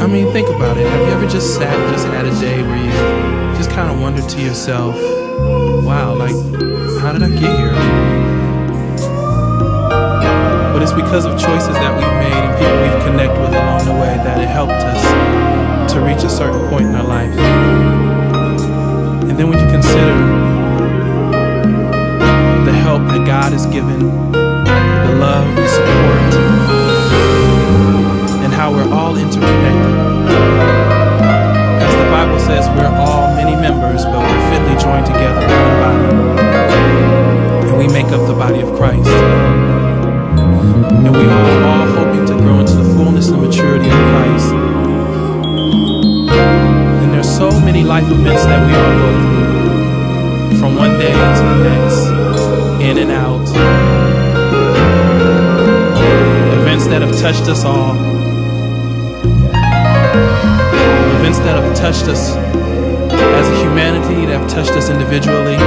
I mean, think about it. Have you ever just sat and just had a day where you just kind of wondered to yourself, wow, like, how did I get here? But it's because of choices that we've made and people we've connected with along the way that it helped us to reach a certain point in our life. And then when you consider the help that God has given, the love, the support, and how we're all interconnected. As the Bible says, we're all many members, but we're fitly joined together in one body. And we make up the body of Christ. And we are all hoping to grow into the fullness and maturity of Christ. And there's so many life events that we all go through, from one day to the next, in and out. Events that have touched us all. Events that have touched us as a humanity, that have touched us individually.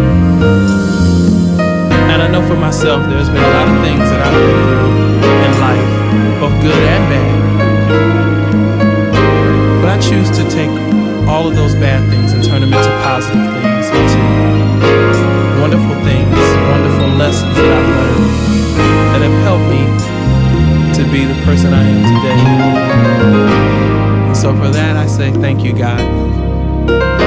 And I know for myself, there's been a lot of things that I've been through in life, both good and bad. But I choose to take all of those bad things and turn them into positive things, into wonderful things, wonderful lessons that I've learned that have helped me to be the person I am today. And so for that, I say thank you, God.